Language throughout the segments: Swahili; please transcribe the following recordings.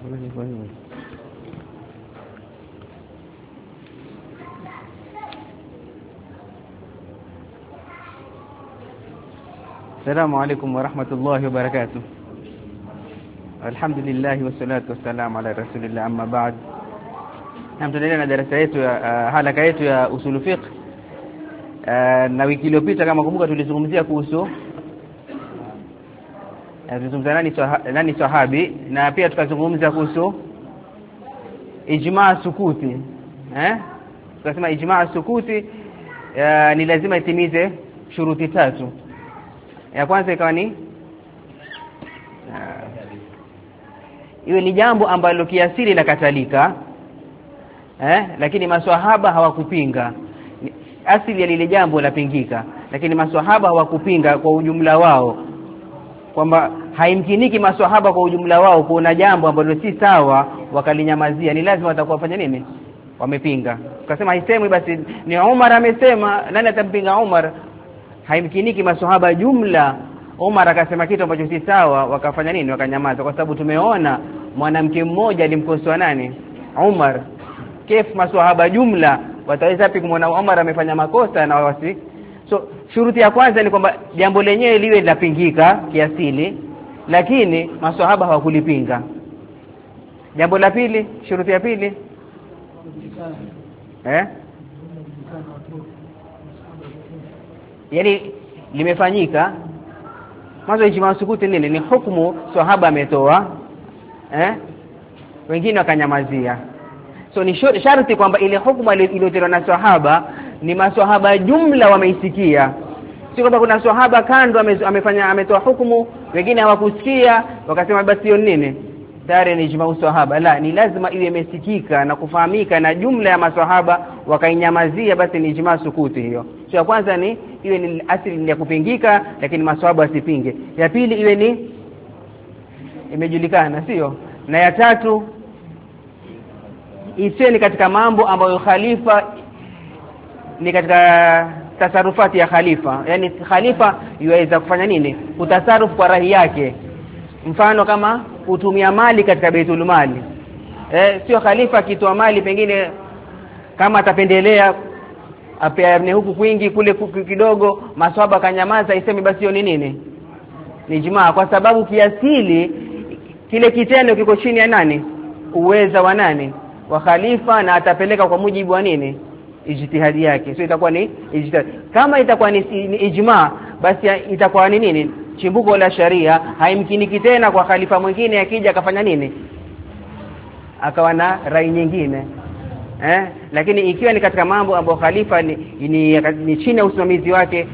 السلام عليكم ورحمة الله وبركاته. الحمد لله والصلاة والسلام على رسول الله أما بعد. Tunaendelea na darasa yetu ya halaka yetu ya usul fiqh. Na wiki iliyopita kama kumbuka tulizungumzia kuhusu nani sahabi, na pia tukazungumza kuhusu ijma' sukuti. Tukasema ijma' sukuti ni lazima itimize shuruti tatu. Ya kwanza ikawa ni iwe ni jambo ambalo kiasili la katalika, lakini maswahaba hawakupinga. Asili ya lile jambo lapingika, lakini maswahaba hawakupinga kwa ujumla wao, kwamba haimkiniki maswahaba kwa ujumla wao kuona jambo ambalo si sawa wakalinyamazia, ni lazima watakuwa fanya nini? Wamepinga. Tukasema haisemwi basi ni Umar amesema, nani atampinga Umar? Haimkiniki maswahaba jumla. Umar akasema kitu ambacho si sawa, wakafanya nini? Wakanyamaza, kwa sababu tumeona mwanamke mmoja alimkosoa nani? Umar. Kif maswahaba jumla wataweza wapi kumwona Umar amefanya makosa na wasi? So shuruti ya kwanza ni kwamba jambo lenyewe liwe lapingika kiasili, lakini maswahaba hawakulipinga. Jambo la pili, shuruti ya pili yani limefanyika. Mwanzo ijma' sukuti nini? Ni hukumu sahaba ametoa, wengine wakanyamazia. So ni sharti kwamba ile hukumu iliyotolewa na sahaba ni maswahaba jumla wameisikia. Sio kwamba kuna sahaba kando ametoa hukumu, wengine hawakusikia wakasema basi hiyo nini? Tayari ni ijma' sahaba. La, ni lazima iwe imesikika na kufahamika na jumla ya maswahaba wakainyamazia, basi ni ijma' sukuti hiyo. So ya kwanza ni iwe ni asili ya kupingika, lakini maswahaba wasipinge. Ya pili iwe ni imejulikana, sio? Na ya tatu isiwe ni katika mambo ambayo khalifa ni katika tasarufati ya khalifa. Yani khalifa yuweza kufanya nini? Kutasarufu kwa rai yake. Mfano kama kutumia mali katika baitul mali. Sio khalifa kitoa mali pengine kama atapendelea apeane huku kwingi kule kidogo, maswahaba kanyamaza, iseme basi hiyo ni nini? Ni ijma', kwa sababu kiasili kile kitendo kiko chini ya nani? Uweza wa nani? Wa khalifa, na atapeleka kwa mujibu wa nini? Ijtihadi yake. So itakuwa ni ijtihad. Kama itakuwa ni ijma', basi itakuwa ni nini? Chimbuko la sharia. Haimkiniki tena kwa khalifa mwingine akija akafanya nini? Akawa na rai nyingine. Lakini ikiwa ni katika mambo ambayo khalifa ni chini ya usimamizi wake,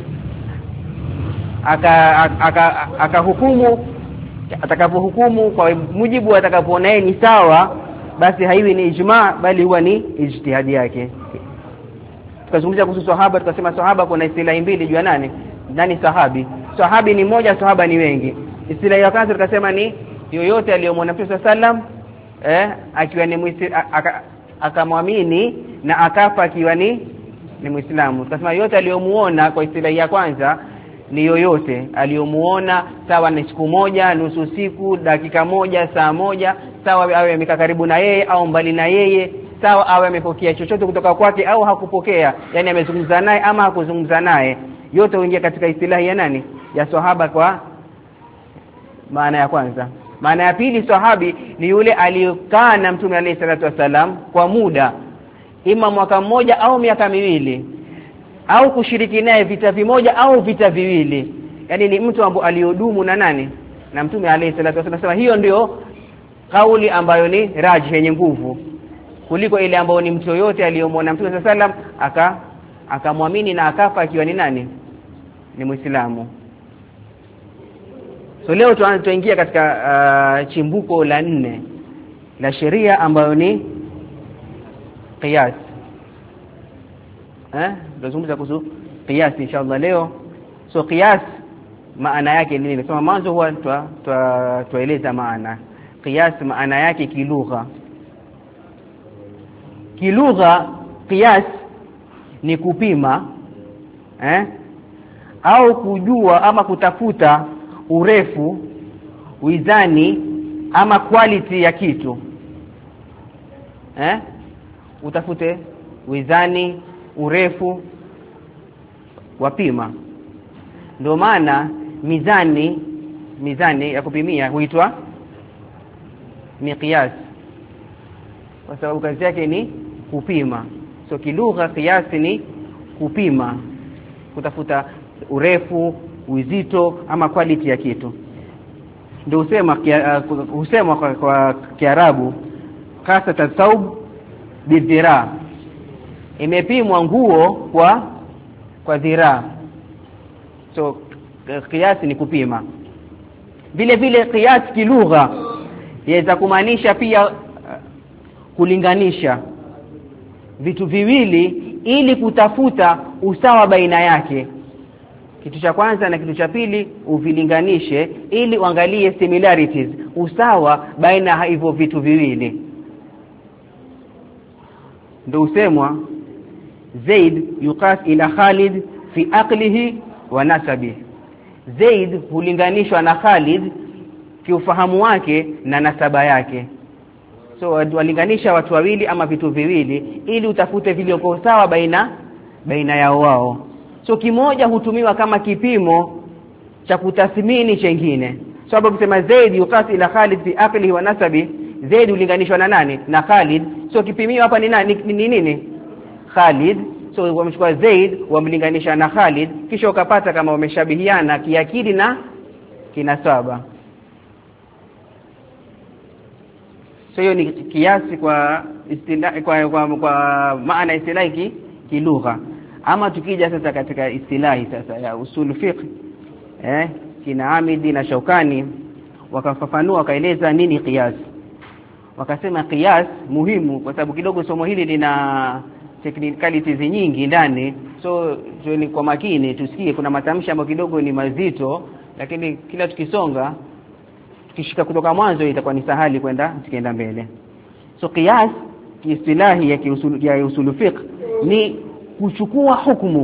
akahukumu atakapohukumu kwa mujibu atakapoona yeye ni sawa, basi haiwi ni ijma', bali huwa ni ijtihadi yake. Tukazungumzia kuhusu sahaba, tukasema sahaba kuna istilahi mbili juu ya nani sahabi. Sahabi ni moja, sahaba ni wengi. Istilahi ya kwanza tukasema ni yoyote aliyomwona Mtume sallam akiwa ni akamwamini na akafa akiwa ni Muislamu. Tukasema yote aliyomuona kwa istilahi ya kwanza ni yoyote aliyomuona, sawa ni siku moja, nusu siku, dakika moja, saa moja, sawa awe amekaa karibu na yeye au mbali na yeye, sawa awe amepokea chochote kutoka kwake au hakupokea, yani amezungumza naye ama hakuzungumza naye, yote huingia katika istilahi ya nani? Ya sahaba kwa maana ya kwanza. Maana ya pili, sahabi ni yule aliyokaa na Mtume alayhi salatu wasalam kwa muda, ima mwaka mmoja au miaka miwili, au kushiriki naye vita vimoja au vita viwili. Yani ni mtu ambaye aliodumu na nani? Na Mtume alayhi salatu wasalam. Hiyo ndio kauli ambayo ni rajih, yenye nguvu kuliko ile ambayo ni mtu yote aliyomwona Mtume sallam akamwamini na akafa akiwa ni nani? Ni Muislamu. So leo tunaingia katika chimbuko la 4 la sheria ambayo ni qiyas. Tutazungumza kuhusu qiyas inshallah leo. So qiyas maana yake ni nini? Sema mwanzo huwa tueleza maana. Qiyas maana yake kilugha. Kilugha qiyas ni kupima au kujua ama kutafuta urefu, wizani ama quality ya kitu, utafute wizani, urefu, wapima. Ndio maana mizani ya kupimia huitwa miqyas, kwa sababu kazi yake ni kupima. So kilugha qiyas ni kupima, kutafuta urefu, uzito ama quality ya kitu. Ndio husema kwa Kiarabu qasata thawb bidhira, imepimwa nguo kwa dhiraa. So qiyas ni kupima. Vile vile qiyas kilugha yaweza kumaanisha pia kulinganisha vitu viwili ili kutafuta usawa baina yake. Kitu cha kwanza na kitu cha pili uvilinganishe ili uangalie similarities, usawa baina ya hivyo vitu viwili. Ndio usemwa Zaid yuqas ila Khalid fi aqlihi wa nasabihi. Zaid hulinganishwa na Khalid kiufahamu wake na nasaba yake. So walinganisha watu wawili ama vitu viwili ili utafute vile uko sawa baina yao wao. So kimoja hutumiwa kama kipimo cha kutathmini chengine. Sababu kusema Zaid yuqas ila Khalid fi aqlihi wa nasabi, Zaid ulinganishwa na nani? Na Khalid. So kipimio hapa ni nani? Ni nini? Khalid. So wamechukua Zaid wamlinganisha na Khalid, kisha ukapata kama wameshabihiana kiakili na kinasaba. So hiyo ni kiasi kwa istilahi, kwa maana istilahi kilugha. Ama tukija sasa katika istilahi sasa ya usul fiqh, kina Amidi na Shaukani wakafafanua, wakaeleza nini qiyas. Wakasema qiyas muhimu kwa sababu kidogo somo hili lina technicalities nyingi ndani. So ni kwa makini tusikie, kuna matamshi ambayo kidogo ni mazito, lakini kila tukisonga tukishika kutoka mwanzo itakuwa ni sahali tukienda mbele. So qiyas kiistilahi ya usul fiqh ni kuchukua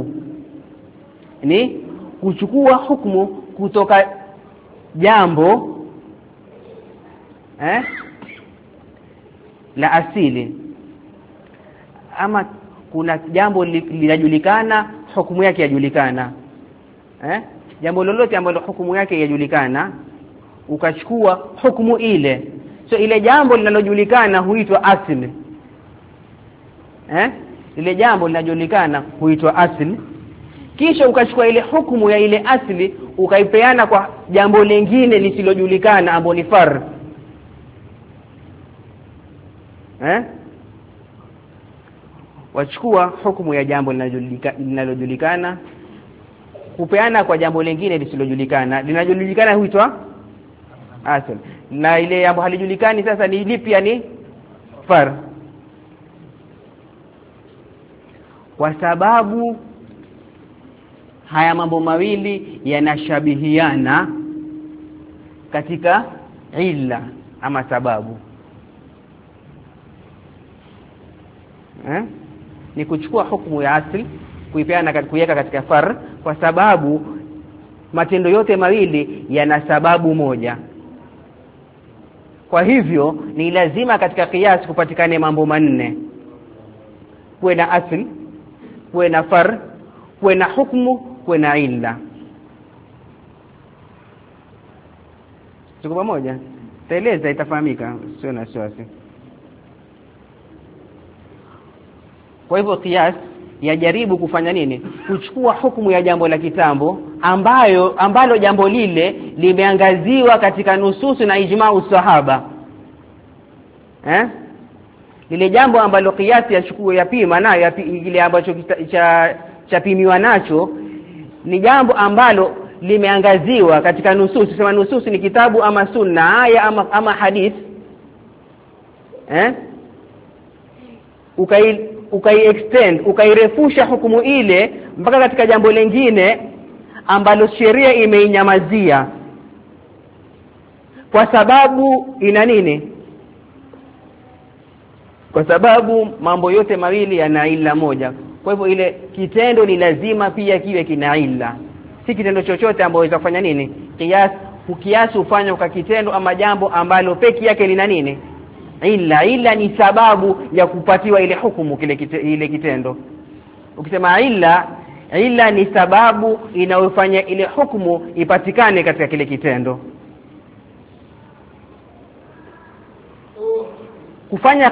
hukumu kutoka jambo la asili, ama kuna jambo linajulikana hukumu yake yajulikana, jambo lolote ambalo hukumu yake yajulikana ukachukua hukumu ile. So ile jambo linalojulikana huitwa asili, ile jambo linajulikana huitwa asili, kisha ukachukua ile hukumu ya ile asili ukaipeana kwa jambo lingine lisilojulikana ambalo ni far. Wachukua hukumu ya jambo linalojulikana kupeana kwa jambo lingine lisilojulikana. Linajulikana huitwa asili, na ile jambo halijulikani sasa ni lipi? Yani far. Kwa sababu haya mambo mawili yanashabihiana katika illa ama sababu. Ni kuchukua hukumu ya asili kuipeana kuiweka katika far, kwa sababu matendo yote mawili yana sababu moja. Kwa hivyo ni lazima katika qiyas kupatikane mambo manne: kuwe na asili, kuwe na far, kuwe na hukumu, kuwe na illa. Tuko pamoja? Taeleza itafahamika, sio na wasiwasi. Kwa hivyo qiyas yajaribu kufanya nini? Kuchukua hukumu ya jambo la kitambo ambalo jambo lile limeangaziwa katika nususu na ijma'u sahaba. Lile jambo ambalo qiyas yachukua yapima nayo ile ambacho chapimiwa nacho ni jambo ambalo limeangaziwa katika nususu. Sema nususu ni kitabu ama sunna, aya ama hadith. Extend, ukairefusha hukumu ile mpaka katika jambo lingine ambalo sheria imeinyamazia, kwa sababu ina nini? Kwa sababu mambo yote mawili yana illa moja. Kwa hivyo ile kitendo ni lazima pia kiwe kina illa. Si kitendo chochote ambacho waweza kufanya nini? Qiyas kiasi ufanywa kwa kitendo ama jambo ambalo peki yake lina nini? Illa ni sababu ya kupatiwa ile hukumu ile kitendo. Ukisema illa ni sababu inayofanya ile hukumu ipatikane katika kile kitendo. Kufanya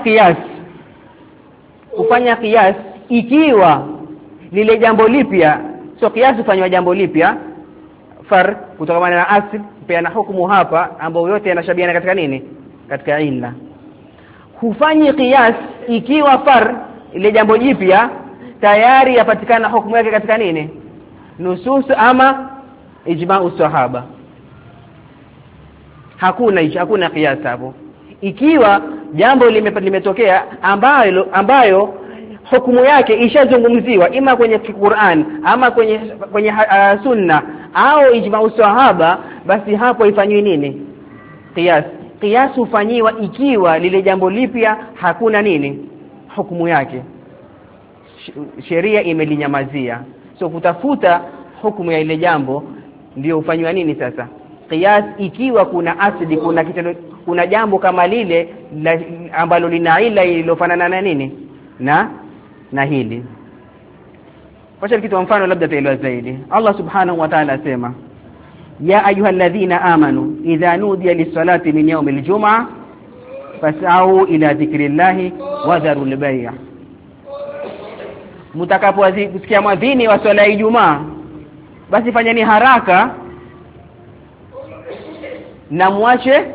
qiyas ikiwa lile jambo lipya, so qiyas ufanywa jambo lipya far kutokana na asili peana hukumu hapa ambao yote yanashabiana katika nini? Katika illa. Hufanyi qiyas ikiwa far ile jambo jipya tayari yapatikana hukumu yake katika nini? Nusus ama ijma'u sahaba. Hakuna qiyas hapo. Ikiwa jambo limetokea ambayo hukumu yake ishazungumziwa ima kwenye Qur'an ama kwenye sunna au ijma'u sahaba, basi hapo ifanywe nini? Qiyas ufanyiwa ikiwa lile jambo lipya hakuna nini? Hukumu yake sheria imelinyamazia. So kutafuta hukumu ya ile jambo ndio ufanywa nini sasa? Qiyas ikiwa kuna asili, kuna kitendo, kuna jambo kama lile ambalo lina ila ililofanana na nini? Na hili. Wacha kitu mfano labda taelewa zaidi. Allah subhanahu wa ta'ala asema ya ayyuhalladhina amanu idha nudiya lis-salati min yawmil jum'ah fas'au ila dhikrillahi wa dharul bay'. Mtakaposikia mwadhini wa swala ya Ijumaa, basi fanyeni haraka na muache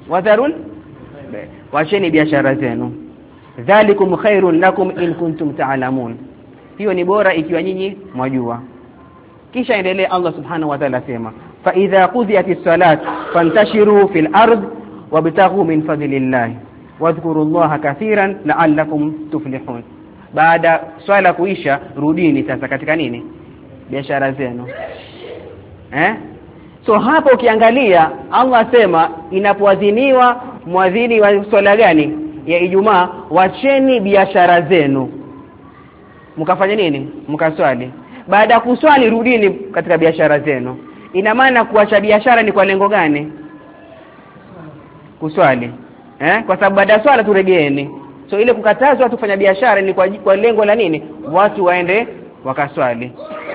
wacheni biashara zenu. Dhalikum khairun lakum in kuntum ta'lamun. Hiyo ni bora ikiwa nyinyi mwajua. Kisha endelea Allah subhanahu wa ta'ala sema fa idha qudiyatis salat fantashiru fil ard wabtaghu min fadlillah wadhkurullaha kathiran la'allakum tuflihun. Baada swala kuisha, rudini sasa katika nini? Biashara zenu. So hapo ukiangalia Allah sema inapoadhiniwa muadhini wa swala gani? Ya Ijumaa, wacheni biashara zenu. Mkafanya nini? Mkaswali. Baada ya kuswali, rudini katika biashara zenu. Ina maana kuacha biashara ni kwa lengo gani? Kuswali. Kwa sababu baada ya swala turegeeni. So ile kukatazwa tufanya biashara ni kwa lengo la nini? Watu waende wakaswali.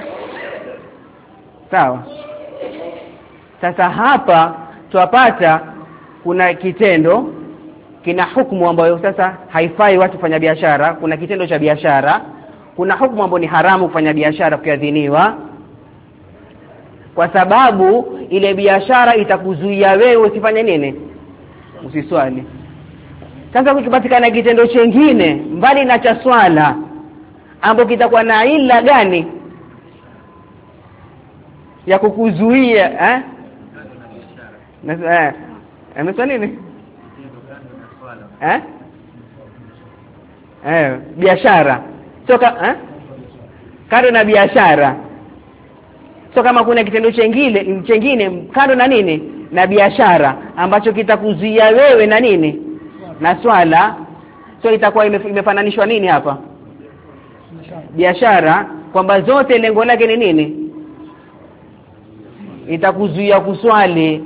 Sawa? Sasa hapa tuwapata kuna kitendo kina hukumu ambayo sasa haifai watu kufanya biashara. Kuna kitendo cha biashara, kuna hukumu ambayo ni haramu kufanya biashara kuadhiniwa, kwa sababu ile biashara itakuzuia wewe usifanye nini? Usiswali. Sasa kukipatikana kitendo chengine mbali na cha swala ambapo kitakuwa na ila gani ya kukuzuia amesema nini? Biashara. Soka kando na biashara. So kama kuna kitendo chengine kando na nini? Na biashara ambacho kitakuzuia wewe na nini? Na swala. So itakuwa imefananishwa nini hapa? Biashara, kwamba zote lengo lake ni nini? Itakuzuia kuswali.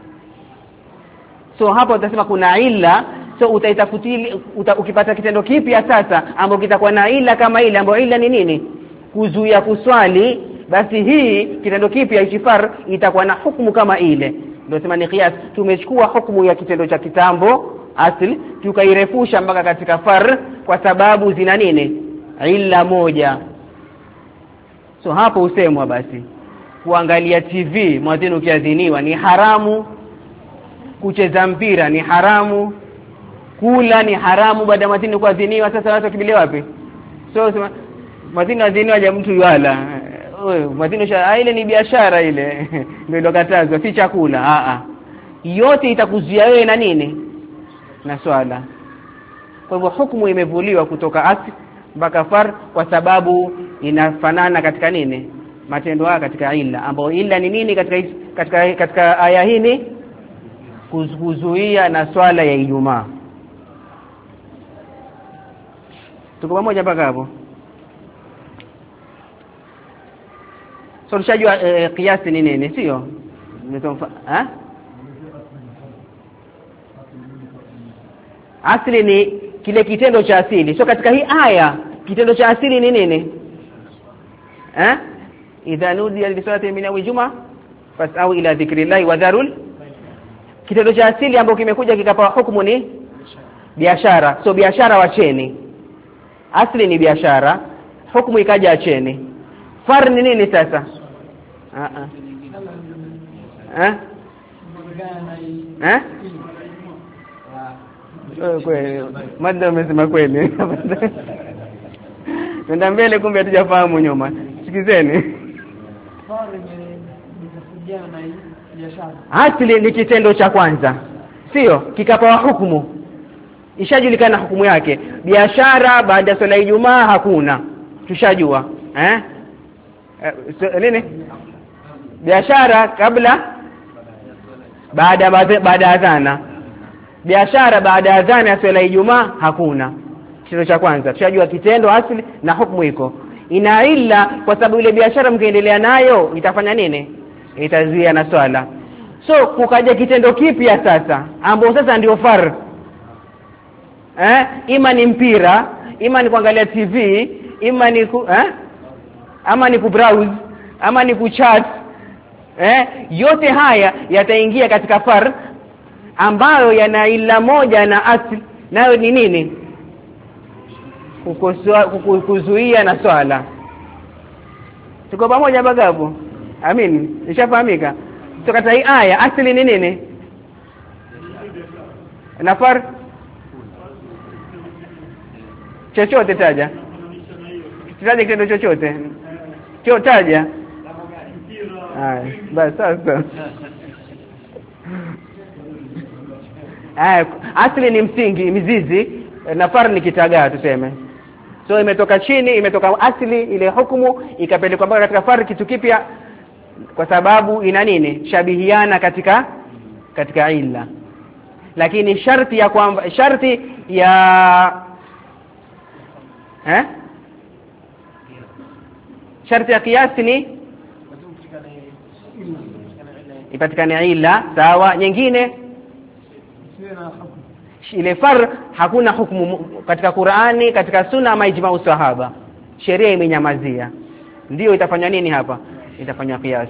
So hapo utasema kuna ila. So utaitafutili ukipata kitendo kipya sasa ambapo kitakuwa na ila kama ile ambayo ila ni nini? Kuzuia kuswali, basi hii kitendo kipya ikifar itakuwa na hukumu kama ile. Ndio sema ni qiyas. Tumechukua hukumu ya kitendo cha kitambo asili tukairefusha mpaka katika far kwa sababu zina nini? Ila moja. So hapo usemwa basi kuangalia TV mwadhini ukiadhiniwa ni haramu, kucheza mpira ni haramu, kula ni haramu baada ya mwadhini kuadhiniwa. Sasa watu wakimbilia wapi? So sema mwadhini adhiniwa ja mtu yala. Mwadhini ile ni biashara ile. Ndio ilokatazwa, si chakula. Yote itakuzuia wewe na nini? Na swala. Kwa hivyo hukumu imevuliwa kutoka asli mpaka far kwa sababu inafanana katika nini? Matendo haya katika ila, ambao ila ni nini katika aya hii? Kuzuia na swala ya Ijumaa. Tuko pamoja mpaka hapo? So tunajua kiasi ni nini, sio? Asli ni kile kitendo cha asili. So katika hii aya kitendo cha asili ni nini? Idha nudiya lisalati min al-jum'a fas'au ila dhikrillahi wa dharul. Kitendo cha asili ambacho kimekuja kikapewa hukumu ni biashara. So biashara wacheni. Asli ni biashara, hukumu ikaja acheni. Far ni nini sasa? Kweli mada umesema kweli. Nenda mbele kumbe hatujafahamu nyuma. Sikizeni. Asli ni kitendo cha kwanza. Sio kikapewa hukumu. Ishajulikana hukumu yake. Biashara baada ya swala ya Ijumaa hakuna. Tushajua. Nini? Biashara kabla baada adhana. Biashara baada ya adhana ya swala ya Ijumaa hakuna. Kitendo cha kwanza. Tushajua kitendo asili na hukumu iko. Ina ila kwa sababu ile biashara mkiendelea nayo itafanya nini? Itazuia na swala. So kukaja kitendo kipya sasa ambao sasa ndio far. Ima ni mpira, ima ni kuangalia TV, ima ni ama ni kubrowse, ama ni kuchat. Yote haya yataingia katika far ambayo yana ila moja na asli, nayo ni nini? Kuzuia na swala. Tuko pamoja bagabu? Amin. Nishafahamika. Tukata hii aya asli ni nini? Na far chochote taja. Taja kitendo chochote. Taja. Basi sasa. Asli ni msingi, mizizi, na far ni kitagaa tuseme. So imetoka chini, imetoka asli ile hukumu ikapelekwa mpaka katika far kitu kipya kwa sababu ina nini? Shabihiana katika illa. Lakini sharti ya kwamba sharti ya sharti ya kiasi ni ipatikane illa, sawa. Nyingine ile far hakuna hukumu katika Qur'ani, katika sunna ama ijma sahaba. Sheria imenyamazia. Ndio itafanya nini hapa? Itafanya kiasi.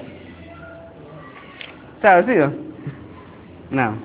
Sawa sio? Naam.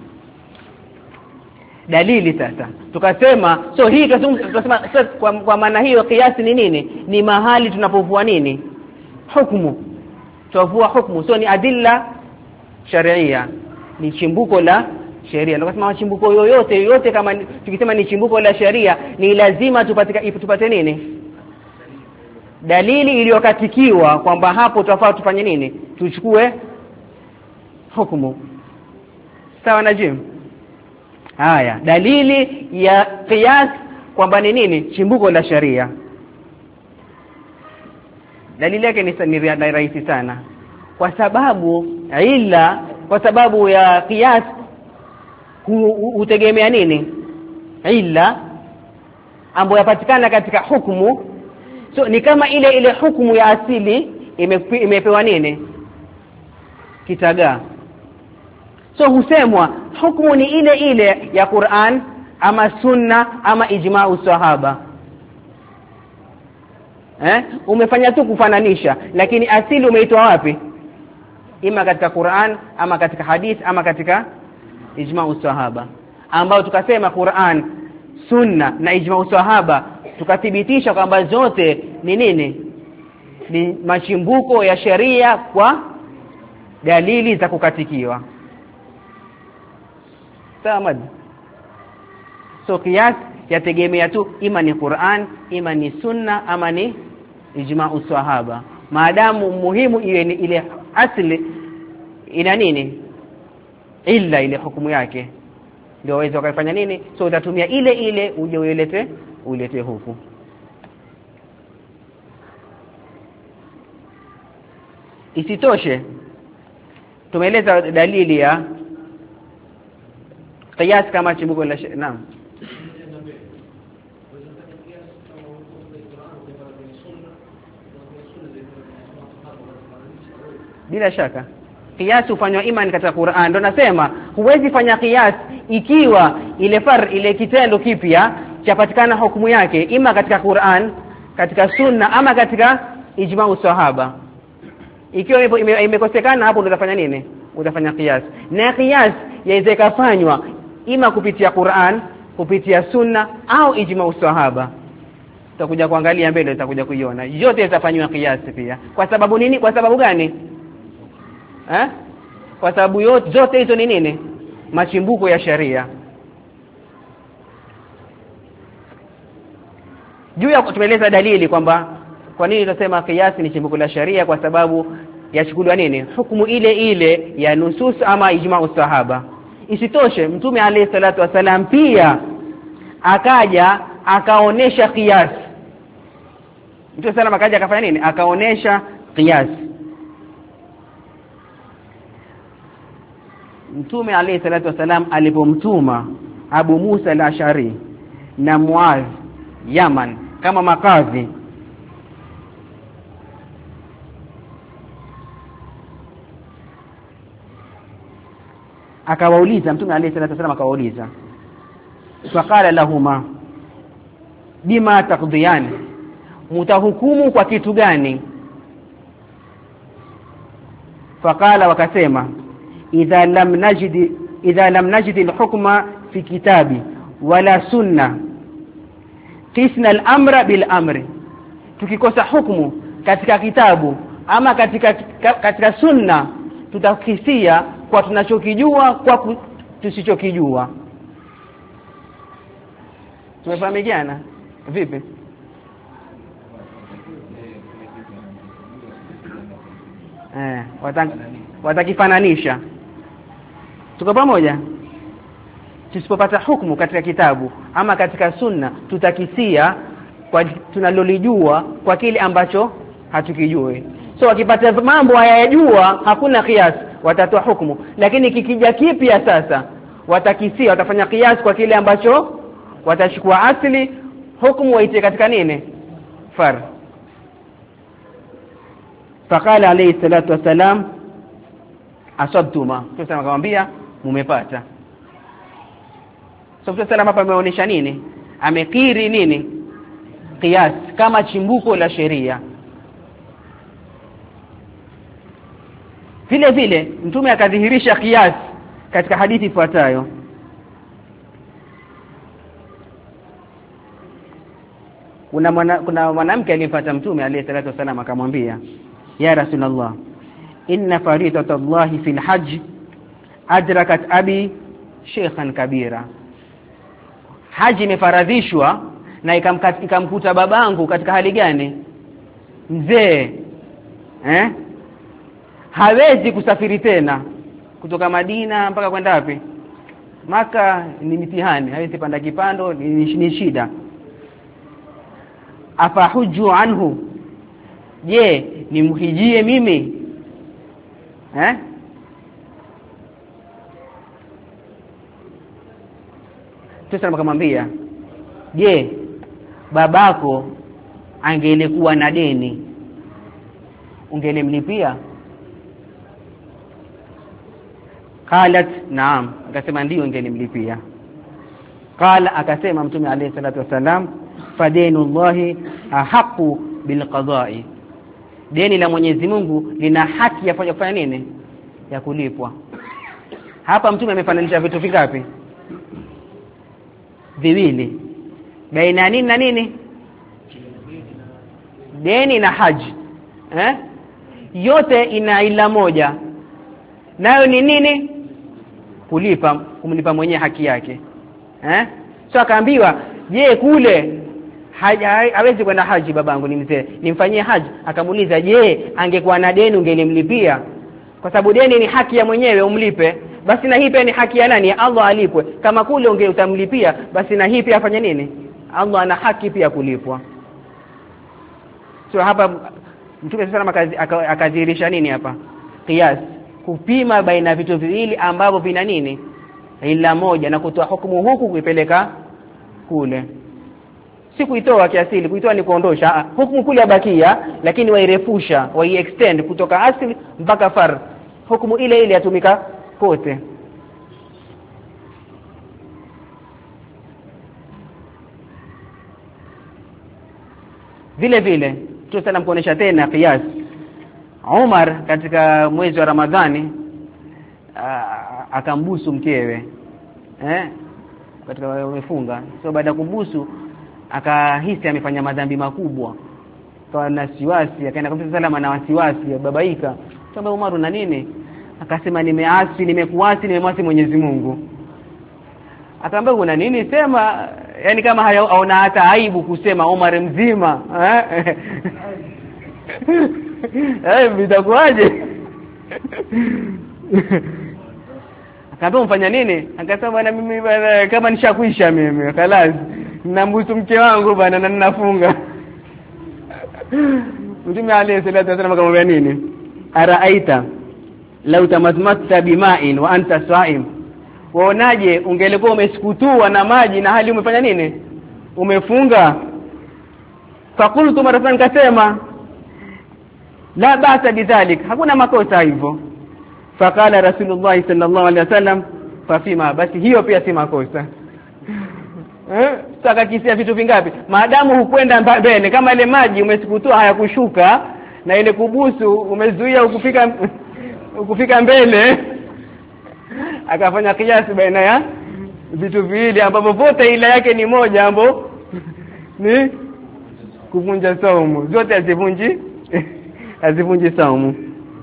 Dalili sasa. Tukasema so hii tunasema kwa maana hiyo kiasi ni nini? Ni mahali tunapovua nini? Hukumu. Tunavua hukumu. So ni adilla sharia. Ni chimbuko la sheria. Ndio kusema chimbuko yoyote kama tukisema ni chimbuko la sheria ni lazima tupate nini? Dalili iliyokatikiwa kwamba hapo tutafaa tufanye nini? Tuchukue hukumu. Sawa na Jim? Haya, dalili ya qiyas kwamba ni nini? Chimbuko la sharia. Dalili yake ni rahisi sana. Kwa sababu ya qiyas hutegemea nini? Illa ambayo yapatikana katika hukumu. So ni kama ile hukumu ya asili imepewa nini? Kitagaa. So husemwa hukumu ni ile ya Qur'an ama sunna ama ijma sahaba. Umefanya tu kufananisha, lakini asili umeitoa wapi? Ima katika Qur'an ama katika hadith ama katika ijma sahaba, ambao tukasema Qur'an, sunna na ijma sahaba tukathibitisha kwamba zote ni nini? Ni machimbuko ya sheria kwa dalili za kukatikiwa. Sawa. So qiyas yategemea tu ima ni Qur'an, ima ni sunna ama ni ijma sahaba. Maadamu muhimu iwe ni ile asli ina nini? Illa ile hukumu yake. Ndio waweza wakafanya nini? So utatumia ile uje ulete huku. Isitoshe tumeeleza dalili ya qiyas kama chimbuko la naam. Bila shaka Qiyas hufanywa imani katika Qur'an. Ndio nasema huwezi fanya qiyas ikiwa ile kitendo kipya chapatikana hukumu yake ima katika Qur'an, katika sunna ama katika ijma' sahaba. Ikiwa imekosekana hapo ndio utafanya nini? Utafanya qiyas. Na qiyas yaweza kufanywa ima kupitia Qur'an, kupitia sunna au ijma' sahaba. Tutakuja kuangalia mbele, tutakuja kuiona. Yote yatafanywa qiyas pia. Kwa sababu nini? Kwa sababu gani? Kwa sababu zote hizo ni nini? Machimbuko ya sharia. Juu ya tumeeleza dalili kwamba kwa nini tunasema qiyas ni chimbuko la sharia, kwa sababu yachukuliwa nini? Hukumu ile ile ya nusus ama ijma' sahaba. Isitoshe Mtume alayhi salatu wasalam pia akaja akaonesha qiyas. Mtume sallam akaja akafanya nini? Akaonesha qiyas. Mtume alayhi salatu wasalam alipomtuma Abu Musa al-Ash'ari na Muaz Yaman kama makadhi, akawauliza Mtume alayhi salatu wasalam, akawauliza faqala lahuma bima taqdiyan, mutahukumu kwa kitu gani? Faqala, wakasema idha lam najid al-hukma fi kitabi wala sunna qisna al-amra bil amri, tukikosa hukumu katika kitabu ama katika sunna tutakisia kwa tunachokijua kwa tusichokijua. Tumefahamiana vipi? Watakifananisha. Tuko pamoja? Tusipopata hukumu katika kitabu ama katika sunna tutakisia kwa tunalolijua kwa kile ambacho hatukijui. So wakipata mambo hayajua hakuna qiyas, watatoa hukumu. Lakini kikija kipya sasa watakisia, watafanya qiyas kwa kile ambacho watachukua asili, hukumu waite katika nini? Far. Faqala alayhi salatu wasalam asabtuma, tunasema akamwambia mumepata. So sallam hapa ameonyesha nini? Amekiri nini? Qiyas kama chimbuko la sheria. Vile vile Mtume akadhihirisha qiyas katika hadithi ifuatayo. Kuna mwanamke aliyemfuata Mtume alayhi salatu wasallam akamwambia, ya Rasulullah, inna faridatallahi fil hajj adrakat abi shaykhan kabira. Haji imefaradhishwa na ikamkuta babangu katika hali gani? Mzee. Hawezi kusafiri tena kutoka Madina mpaka kwenda wapi? Maka ni mitihani, hawezi panda kipando, ni shida. Afahuju anhu, je nimhijie mimi? Sasa akamwambia, je babako angelikuwa na deni ungelimlipia? Qalat naam, akasema ndio ningelimlipia. Qala, akasema Mtume alayhi salatu wasalam, fadainullahi ahaqu bilqada'i, deni la Mwenyezi Mungu lina haki ya kufanya nini? Ya kulipwa. Hapa Mtume amefananisha vitu vingapi? Viwili. Baina nini na nini? Deni na haji. Yote ina ila moja, nayo ni nini? Kumlipa mwenye haki yake. So akaambiwa, je kule hawezi kwenda haji babangu ni mzee, nimfanyie haji? Akamuuliza, je angekuwa na deni ungelimlipia? Kwa sababu deni ni haki ya mwenyewe umlipe, basi na hii pia ni haki ya nani? Ya Allah alipwe. Kama kule utamlipia, basi na hii pia afanye nini? Allah ana haki pia kulipwa. So hapa Mtume sallallahu alayhi wasallam akadhihirisha nini hapa? Qiyas, kupima baina vitu viwili ambavyo vina nini? Ila moja, na kutoa hukumu huku kuipeleka kule. Si kuitoa kiasili, kuitoa ni kuondosha. Hukumu kule yabakia, lakini wairefusha, waiextend kutoka asili mpaka far. hukumu ile ile yatumika kote. Vile vile tutasema kuonesha tena qiyas. Umar katika mwezi wa Ramadhani akambusu mkewe katika umefunga. So baada ya kubusu akahisi amefanya madhambi makubwa, kwa na wasiwasi, akaenda kwa Mtume salama na wasiwasi, babaika. Kama Umar una nini? Akasema nimekuasi Mwenyezi Mungu. Akaambia una nini? Sema. Yani kama haona hata aibu kusema Umar mzima. Vitakuaje? Akaambia umfanya nini? Akasema bwana mimi kama nishakwisha mimi, خلاص. Nambusu mke wangu bwana na ninafunga. Mtume alayhi salatu wasallam akamwambia nini? Araaita law tamatmatta bima'in wa anta sa'im. Waonaje ungelikuwa umesikutua na maji na hali umefanya nini? Umefunga. Fakultu maratan, kasema la ba'sa bidhalik, hakuna makosa hivyo. Faqala Rasulullah sallallahu alaihi wasallam fafima, basi hiyo pia si makosa. Saka kisia vitu vingapi? Maadamu hukwenda mbele, kama ile maji umesikutua hayakushuka na ile kubusu umezuia ukufika mbele, akafanya kiasi baina ya vitu viwili ambapo vote ila yake ni moja, ambapo ni kuvunja saumu. Zote hazivunji saumu.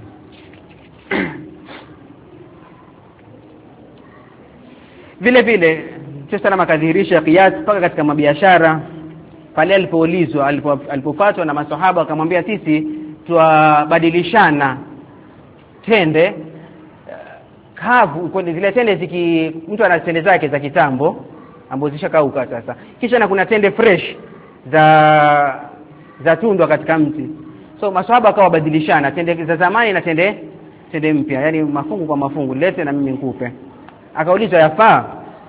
Vile vile Mtume akadhihirisha qiyas mpaka katika mabiashara. Pale alipoulizwa, alipofuatwa na maswahaba, akamwambia sisi tuabadilishana tende kavu, kwa zile tende mtu ana tende zake za kitambo ambazo zishakauka sasa, kisha na kuna tende fresh za tundwa katika mti. So maswahaba akawa badilishana tende za zamani na tende mpya, yani mafungu kwa mafungu, lete na mimi nikupe. Akaulizwa yafaa?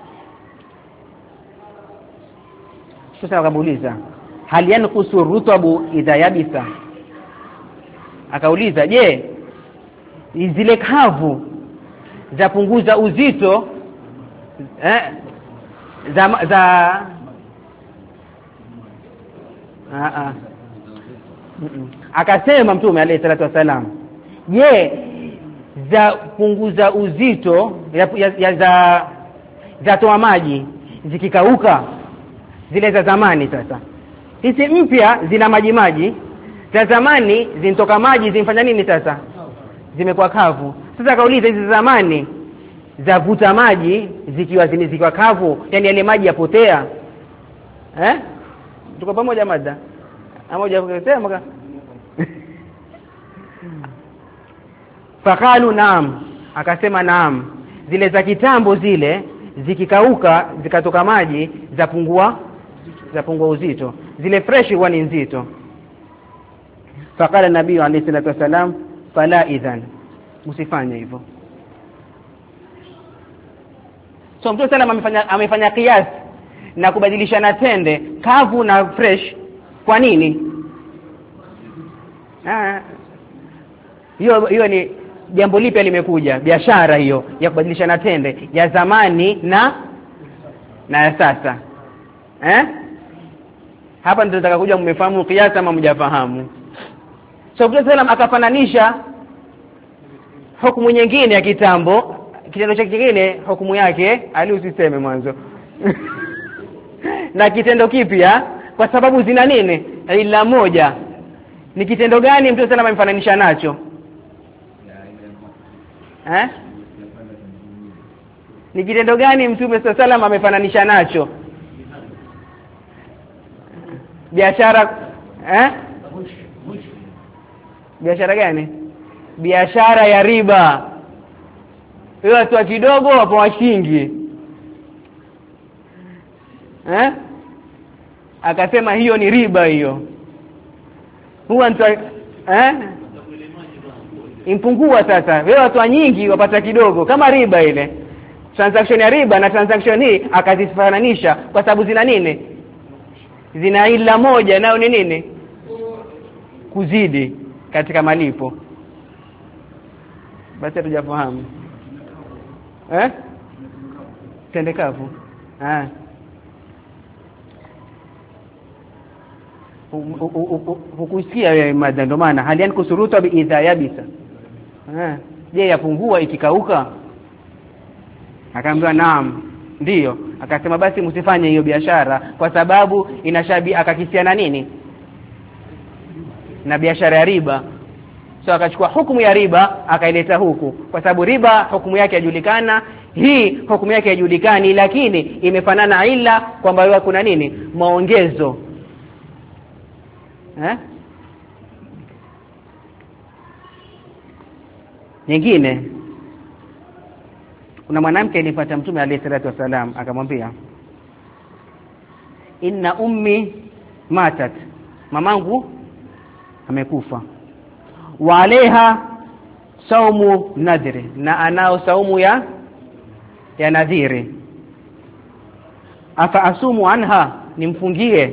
Sasa akamuuliza hal yanqusu rutabu idha yabisa. Akauliza je, zile kavu zapunguza uzito Akasema Mtume alayhi salatu wasalam, je, za punguza uzito za toa maji zikikauka, zile za zamani. Sasa hizi mpya zina maji, za zamani zinatoka maji, zimfanya nini sasa? Zimekuwa kavu. Sasa akauliza hizi zamani za vuta maji zikiwa kavu, yani yale maji yapotea? Tuko pamoja mada? Amoja kusema Fakalu naam, akasema naam, zile za kitambo zile zikikauka zikatoka maji zapungua uzito, zile fresh huwa ni nzito. Fakala nabii alayhi salatu wasalam fala idhan, msifanye hivyo. So Mtume sana amefanya qiyas na kubadilishana tende kavu na fresh. Kwa nini? Hiyo ni jambo lipya limekuja, biashara hiyo ya kubadilishana tende ya zamani na ya sasa. Hapa ndio nataka kuja mmefahamu qiyas ama mjafahamu. So Mtume sallam akafananisha hukumu nyingine ya kitambo, kitendo cha kingine hukumu yake usiseme mwanzo na kitendo kipya, kwa sababu zina nini? Ila moja. Ni kitendo gani Mtume sallam amefananisha nacho? Ni kitendo gani Mtume sallam amefananisha nacho? Biashara. Biashara gani? Biashara ya riba. Hiyo watu kidogo wapo washingi. Akasema hiyo ni riba hiyo. Huwa impungua sasa. Wewe watu nyingi wapata kidogo, kama riba ile. Transaction ya riba na transaction hii akazifananisha kwa sababu zina nini? Zina ila moja, nao ni nini? Kuzidi katika malipo. basi hatujafahamu. Tendekavu. Hukusikia wewe mada, ndio maana hali yani kusuruta biidha yabisa. Je, yapungua ikikauka? Akaambiwa naam, ndio. Akasema basi msifanye hiyo biashara kwa sababu inashabi, akakisiana nini na biashara ya riba. So akachukua hukumu ya riba akaileta huku, kwa sababu riba hukumu yake yajulikana, hii hukumu yake yajulikani, lakini imefanana ila kwamba kuna nini maongezo. Nyingine, kuna mwanamke alipata Mtume alayhi salatu wasalam akamwambia, inna ummi matat, mamangu amekufa, wa alaiha saumu nadhiri, na anao saumu ya nadhiri, afa asumu anha, nimfungie.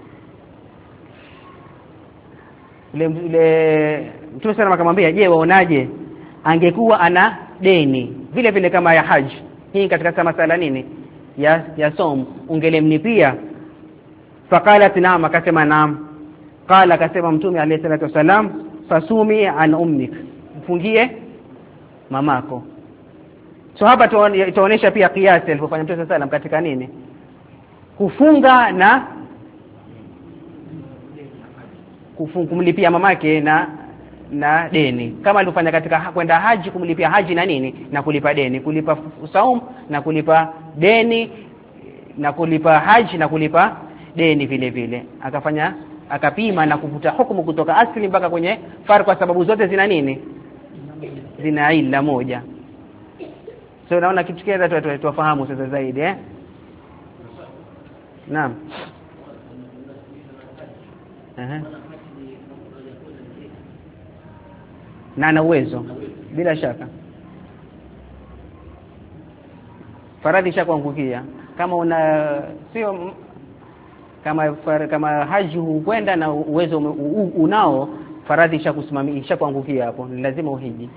Ile Mtume sana akamwambia, je, waonaje angekuwa ana deni vile vile kama ya haji, hii katika masala nini ya somo, ungelemlipia? Faqalat naam, akasema naam. Qala, akasema Mtume alayhi salatu wasalam, fasumi an ummik, mfungie mamako. So hapa tuonesha pia kiasi alipofanya Mtume sallam katika nini, kufunga na kumlipia mamake na deni, kama alifanya katika kwenda haji, kumlipia haji na nini, na kulipa deni, kulipa saum na kulipa deni, na kulipa haji na kulipa deni vile vile. Akafanya, akapima na kuvuta hukumu kutoka asili mpaka kwenye farq, kwa sababu zote zina nini, zina ila moja. So naona kitu kile tufahamu sasa zaidi Naam. Na ana uwezo bila shaka, faradhi shakuangukia. Kama sio kama haji hukwenda na uwezo unao, faradhi shakusimamia, shakuangukia, hapo ni lazima uhiji.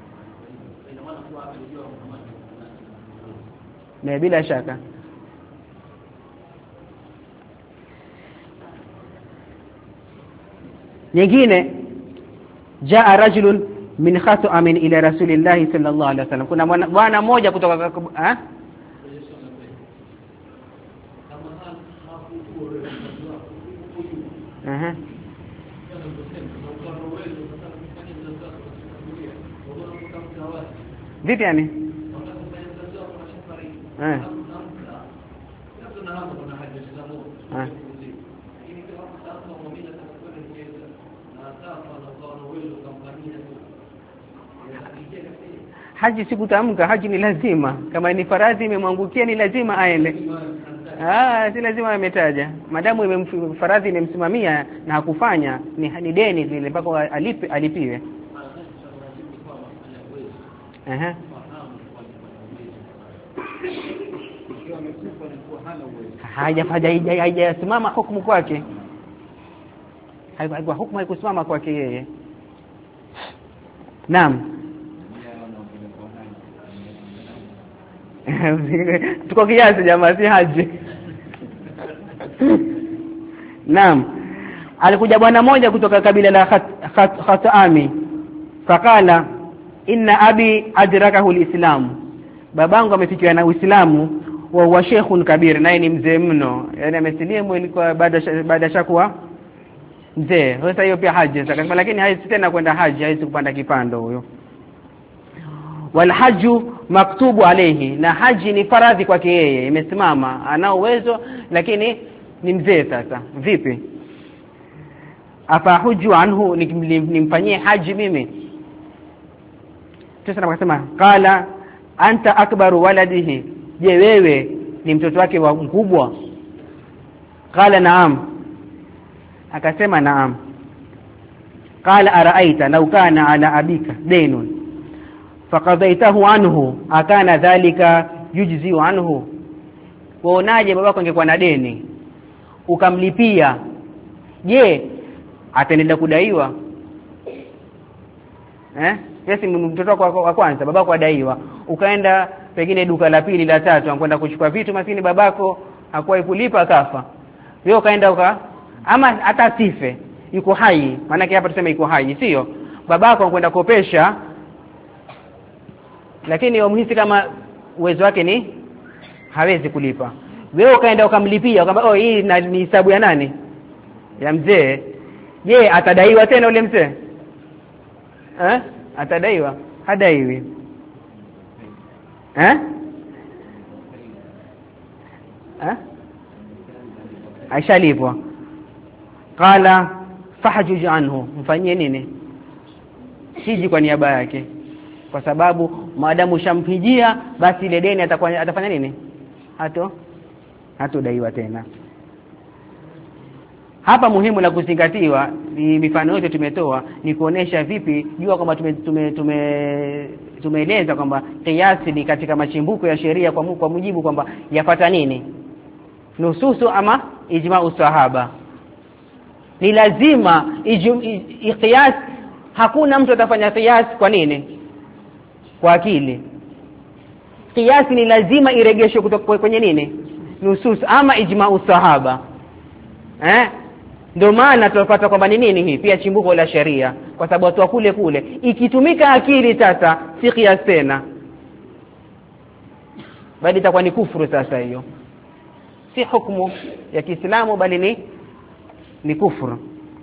Na bila shaka nyingine, jaa rajulun min khata'amin ila rasulillahi sallallahu alaihi wasallam, kuna bwana mmoja kutoka vipi yani haji sikutamka, haji ni lazima, kama ni faradhi imemwangukia ni lazima aende. Si lazima ametaja, madamu faradhi imemsimamia na hakufanya, ni deni vile mpaka alipiwe. Haijasimama hukumu kwake, hukumu haikusimama kwake yeye. Naam. Tuko kiasi jamaa, si haji. Naam. Alikuja bwana mmoja kutoka kabila la Khatami, fakala, inna abi adrakahu alislam, babangu amefikiwa na Uislamu, wa huwa sheikhun kabir, naye ni mzee mno, yani amesilimu ilikuwa baada shakuwa mzee. Sasa hiyo pia haji sasa, lakini haisi tena kwenda haji, haisi kupanda kipando huyo. Wal haju maktubu alayhi, na haji ni faradhi kwake yeye, imesimama, ana uwezo lakini ni mzee. Sasa vipi, afa huju anhu, nimfanyie haji mimi? Sasa akasema, qala anta akbaru waladihi, je wewe ni mtoto wake wa mkubwa? Qala naam, akasema naam. Qala araaita law kana ala abika daynun faqadaitahu anhu akana dhalika yujzi anhu, waonaje babako angekuwa na deni ukamlipia, je ataendelea kudaiwa? Yesi mtoto wako wa kwanza, babako adaiwa. Ukaenda pengine duka la pili la tatu, anakwenda kuchukua vitu, maskini babako hakuwahi kulipa akafa. Wewe ukaenda ama hata sife, yuko hai, maana hapa tuseme yuko hai, sio? Babako anakwenda kopesha, lakini umhisi kama uwezo wake ni hawezi kulipa. Wewe ukaenda ukamlipia, ukamwambia hii ni hisabu ya nani? Ya mzee. Je, atadaiwa tena ule mzee? Atadaiwa? Hadaiwi. Aishalipwa. Qala fahjuj anhu, mfanyie nini? Hiji kwa niaba yake, kwa sababu maadamu shamhijia basi ile deni atafanya nini? Hatodaiwa tena. Hapa muhimu la kuzingatiwa ni mifano yote tumetoa ni kuonesha vipi jua kwamba tumeeleza kwamba kiasi ni katika machimbuko ya sheria kwa mujibu kwamba yapata nini? Nususu ama ijma'u sahaba. Ni lazima qiyas, hakuna mtu atafanya qiyas kwa nini? Kwa akili. Qiyas ni lazima iregeshwe kutoka kwenye nini? Nusus ama ijma'u sahaba. Ndio maana tunapata kwamba ni nini hii pia chimbuko la sheria, kwa sababu watu kule ikitumika akili sasa si qiyas tena, bali itakuwa ni kufuru. Sasa hiyo si hukumu ya Kiislamu bali ni kufuru.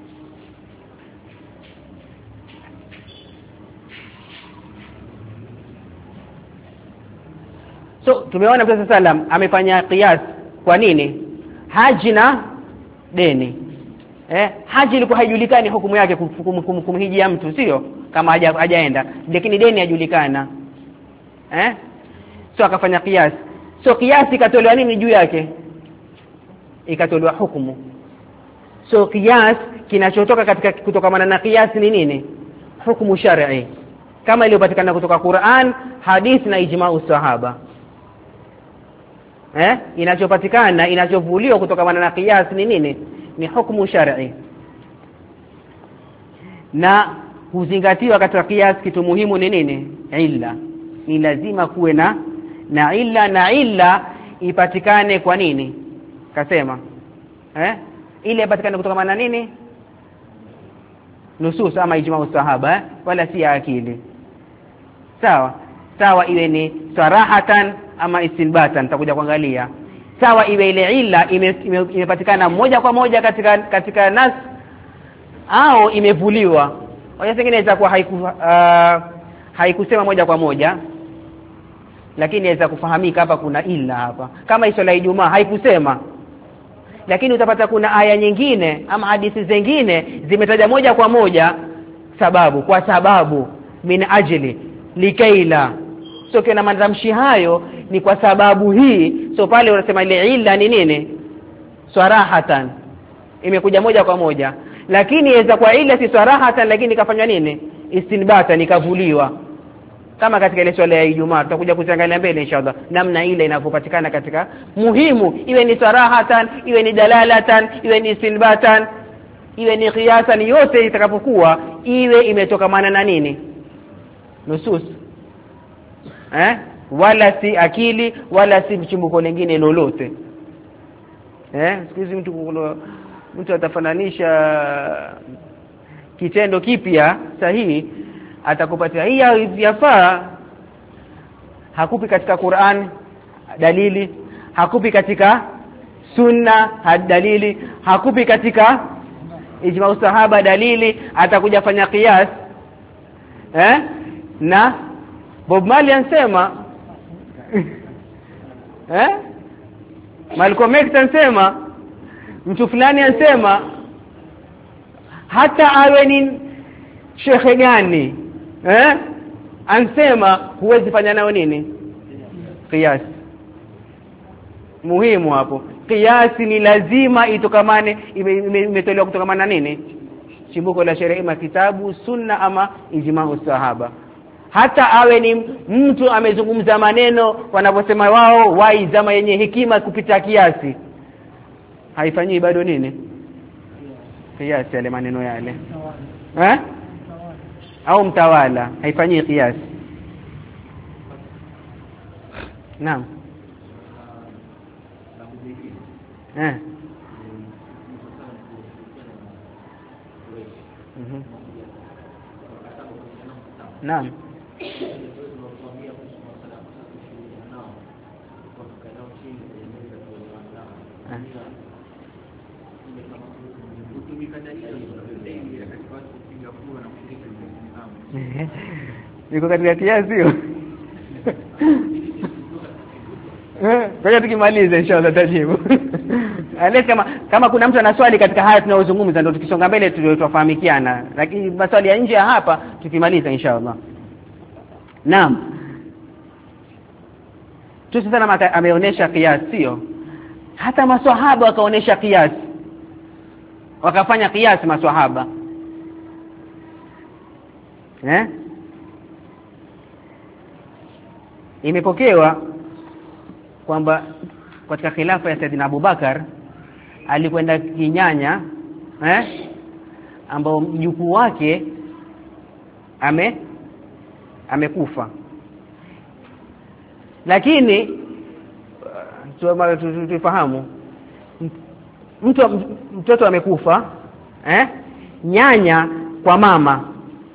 So tumeona Mtume sallam amefanya qiyas kwa nini? Haji na deni. Haji ilikuwa haijulikani hukumu yake kumhijia mtu, sio? Kama hajaenda, lakini deni hajulikana. So akafanya qiyas. So qiyas ikatolewa nini juu yake? Ikatolewa hukumu. So qiyas kinachotoka katika kutokamana na qiyas ni nini? Hukumu shar'i. Kama iliyopatikana kutoka Qur'an, hadith na ijma'u sahaba. Inachopatikana inachovuliwa kutokamana na qiyas ni nini? Ni hukumu shar'i. Na kuzingatiwa katika qiyas kitu muhimu ni nini? Illa. Ni lazima kuwe na illa, na illa ipatikane kwa nini? Kasema ile ipatikane kutokamana na nini? Nusus ama ijma'u sahaba, wala si akili. Sawa iwe ni sarahatan ama istinbatan, tutakuja kuangalia. Sawa iwe ile illa imepatikana moja kwa moja katika nas au imevuliwa. Hoja nyingine itakuwa haikusema moja kwa moja, lakini inaweza kufahamika hapa kuna illa hapa. Kama hizo la Ijumaa haikusema, lakini utapata kuna aya nyingine ama hadithi zingine zimetaja moja kwa moja sababu, kwa sababu min ajli likaila. So kuna matamshi hayo ni kwa sababu hii. So pale unasema ile illa ni nini? Sarahatan, imekuja moja kwa moja. Lakini inaweza kwa illa si sarahatan, lakini kafanywa nini? Istinbatan, ikavuliwa. Kama katika ile swala ya Ijumaa tutakuja kuangalia mbele inshallah namna ile inapopatikana katika muhimu, iwe ni sarahatan, iwe ni dalalatan, iwe ni istinbatan, iwe ni qiyasan, yote itakapokuwa iwe imetokamana na nini? Nusus. Wala si akili wala si mchimbuko lingine lolote. Sikizi mtu atafananisha kitendo kipya sahihi, atakupatia hii yafaa, hakupi katika Qur'an dalili, hakupi katika sunna dalili, hakupi katika ijma' sahaba dalili, atakuja fanya qiyas. Na Bob Marley ansema Malcolm X ansema, mtu fulani ansema, hata awe ni shekhe gani ansema huwezi fanya nao nini? Qiyas. Muhimu hapo, qiyas ni lazima itokamane, imetolewa kutokamana nini? Chimbuko la sheria, ima kitabu, sunna ama ijma'u sahaba. Hata awe ni mtu amezungumza maneno wanaposema wao waizama yenye hekima kupita kiasi, haifanyii bado nini? Qiyas yale maneno yale. au mtawala, haifanyii kiasi. Naam. Naam. Niko katika kiasi hiyo. Ngoja tukimaliza inshallah tajibu. Alesi kama kuna mtu ana swali katika haya tunayozungumza ndio tukisonga mbele tutafahamikiana. Lakini maswali ya nje hapa tukimaliza inshallah. Naam. Sasa ameonesha kiasi sio? Hata maswahaba wakaonesha kiasi. Wakafanya kiasi maswahaba. Imepokewa kwamba katika khilafa ya Saidina Abubakar alikwenda kinyanya ambao mjukuu wake amekufa. Lakini tufahamu mtoto amekufa nyanya kwa mama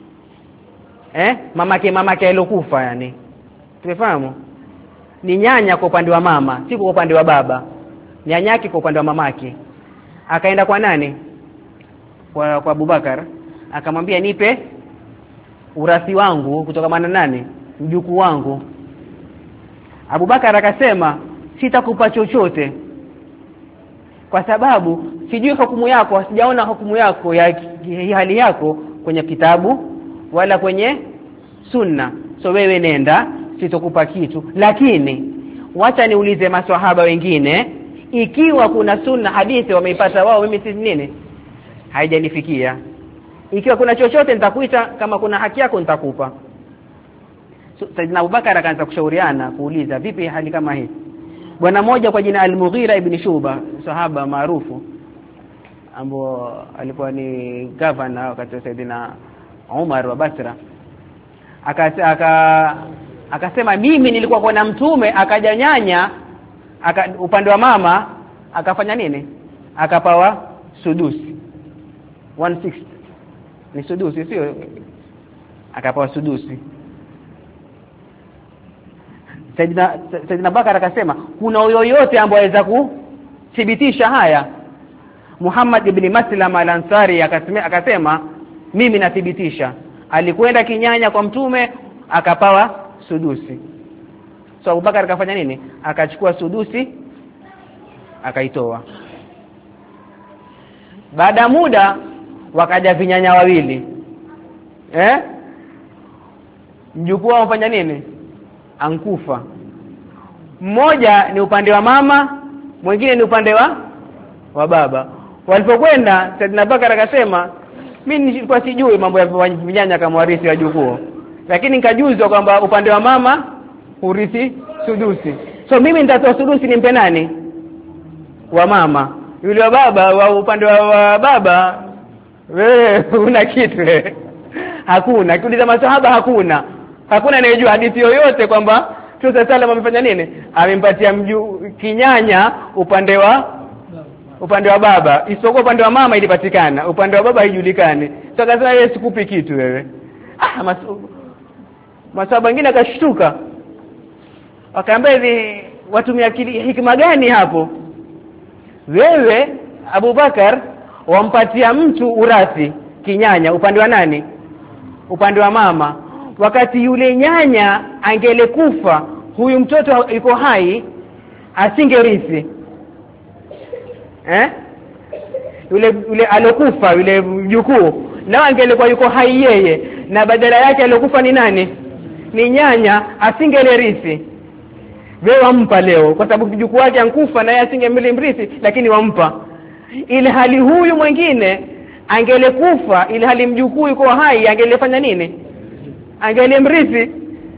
mamake alokufa, yani tumefahamu ni nyanya kwa upande wa mama, si kwa upande wa baba. Nyanyake kwa upande wa mamake. Akaenda kwa nani? Kwa Abubakar, akamwambia nipe urathi wangu kutoka na nani? Mjukuu wangu. Abubakar akasema sitakupa chochote kwa sababu sijui hukumu yako, sijaona hukumu yako ya hali yako kwenye kitabu wala kwenye sunna, so wewe nenda, sitokupa kitu. Lakini wacha niulize maswahaba wengine, ikiwa kuna sunna hadithi wameipata wao, mimi si nini haijanifikia. Ikiwa kuna chochote nitakuita, kama kuna haki yako nitakupa. Saidina Abubakar akaanza kushauriana kuuliza vipi hali kama hii. Bwana mmoja kwa jina Al-Mughira ibn Shuba, sahaba maarufu ambao alikuwa ni governor wakati wa Saidina Umar wa Basra, akasema mimi nilikuwa kwa mtume, akaja nyanya upande wa mama akafanya nini? Akapawa sudusi 1/6. Ni sudusi sio? Akapawa sudusi. Saidina Bakar akasema kuna yoyote ambaye aweza kuthibitisha haya? Muhammad ibn Maslam al-Ansari akasema mimi nathibitisha. Alikwenda kinyanya kwa mtume akapawa sudusi. So Abubakar akafanya nini? Akachukua sudusi akaitoa. Baada muda wakaja vinyanya wawili. Mjukuu amfanya nini? Ankufa. Mmoja ni upande wa mama, mwingine ni upande wa baba. Walipokwenda Saidina Bakar akasema mimi nilikuwa sijui mambo ya vinyanya kama warithi wa jukuu, lakini nikajuzwa kwamba upande wa mama urithi sudusi. So mimi nitatoa sudusi nimpe nani? Wa mama. Yule wa baba, wa upande wa baba, wewe una kitu wewe. Hakuna. Kuuliza masahaba hakuna anayejua hadithi yoyote kwamba Mtume sallam amefanya nini? Amempatia kinyanya upande wa baba, isipokuwa upande wa mama ilipatikana, upande wa baba haijulikani. So akasema yeye sikupi kitu wewe. Masahaba wengine akashtuka. Akaambia hivi watumia hikima gani hapo? Wewe Abubakar wampatia mtu urathi kinyanya upande wa nani? Upande wa mama. Wakati yule nyanya angelekufa, huyu mtoto yuko hai, asingerithi. Yule alokufa, yule mjukuu, na angelikuwa yuko hai yeye, na badala yake alokufa ni nani? Ni nyanya, asingelerithi. Wewe wampa leo kwa sababu mjukuu wake ankufa na yeye asingemrithi, lakini wampa. Ile hali huyu mwingine angelekufa, ile hali mjukuu yuko hai, angelefanya nini? Angelimrithi.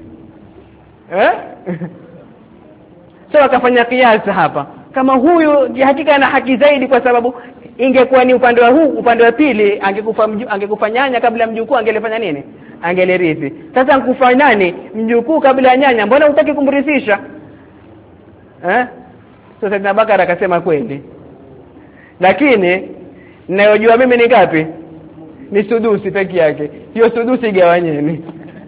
So akafanya kiasi hapa. Kama huyu hakika ana haki zaidi, kwa sababu ingekuwa ni upande wa pili, angekufa nyanya kabla mjukuu, angelefanya nini? angelirithi. Sasa nkufa nani? Mjukuu kabla nyanya, mbona hutaki kumrithisha? Sasa Saidina Bakar akasema kweli, lakini ninayojua mimi ni ngapi? Ni sudusi peke yake. Hiyo sudusi gawanyeni.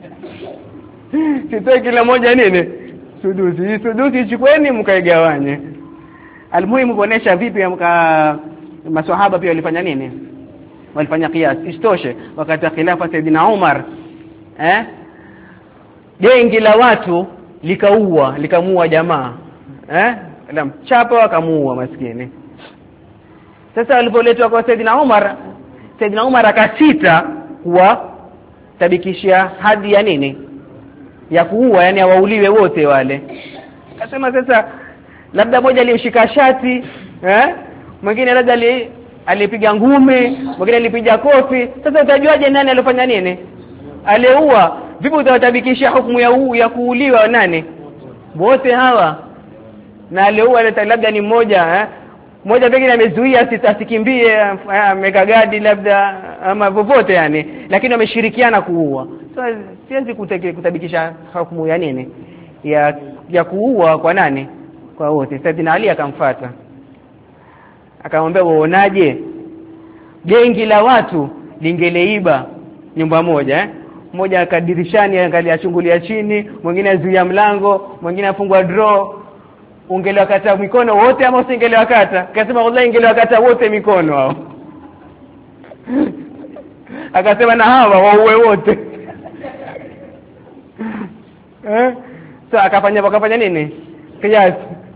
Sitoi kila moja nini? Sudusi. Hii sudusi chukweni mkaigawanye. Almuhimu kuonesha vipi maswahaba pia walifanya nini? Walifanya qiyas. Isitoshe wakati wa khilafa Saidina Umar, gengi la watu likamuua jamaa. Mchapa wakamuua maskini. Sasa walipoletwa kwa Saidina Umar akasita kuwatabikishia hadi ya nini? Ya kuua, yani wauliwe wote wale. Akasema sasa labda moja alimshika shati, mwingine labda alipiga ngumi, mwingine alipiga kofi. Sasa utajuaje nani alifanya nini? Aliua. Vipi utawatabikishia hukumu ya kuuliwa nani? Wote hawa. Na aliua labda ni mmoja, mmoja pengine amezuia asikimbie, amekagadi labda ama popote yani, lakini wameshirikiana kuua. So sianzi kutabikisha hukumu ya nini? Ya kuua kwa nani? Kwa wote. Saidina Ali akamfuata, akamwambia uonaje gengi la watu lingeleiba nyumba moja, mmoja akadirishani angalia chungulia chini, mwingine azuia mlango, mwingine afungua draw, ungelewakata mikono wote ama usingelewakata? Akasema wallahi ingelewakata wote mikono hao. Akasema na hawa wauwe wote. So akafanya nini? Qiyas.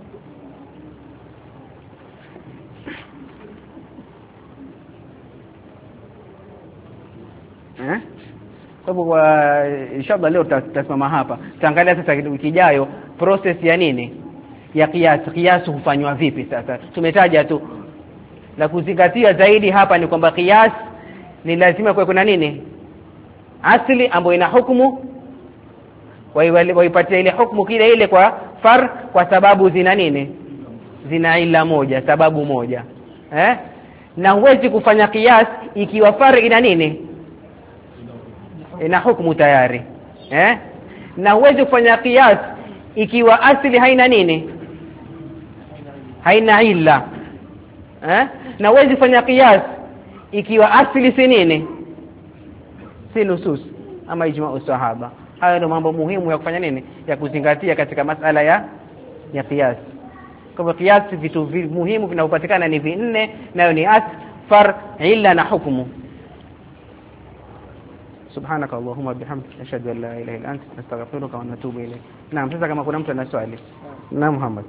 Sababu inshallah leo tutasimama hapa. Tutaangalia sasa wiki ijayo process ya nini? Ya qiyas hufanywa vipi sasa? Tumetaja tu. La kuzingatia zaidi hapa ni kwamba qiyas ni lazima kuwe kuna nini? Asili ambayo ina hukumu, waipatia ile hukumu kile ile kwa kwa sababu zina nini? Zina ila moja, sababu moja. Na huwezi kufanya qiyas ikiwa ina nini? Ina hukumu tayari. Na huwezi kufanya qiyas ikiwa asili haina nini? Haina illa. Na huwezi kufanya qiyas ikiwa asili si nini? Si nusus ama ijma' sahaba. Hayo ndio mambo muhimu ya kufanya nini? Ya kuzingatia katika masala ya qiyas. Kwa qiyas vitu muhimu vinavyopatikana ni vinne, nayo ni illa na hukumu. سبحانك اللهم وبحمدك اشهد ان لا اله الا انت نستغفرك ونتوب اليك. Naam, sasa kama kuna mtu ana swali. Naam Muhammad.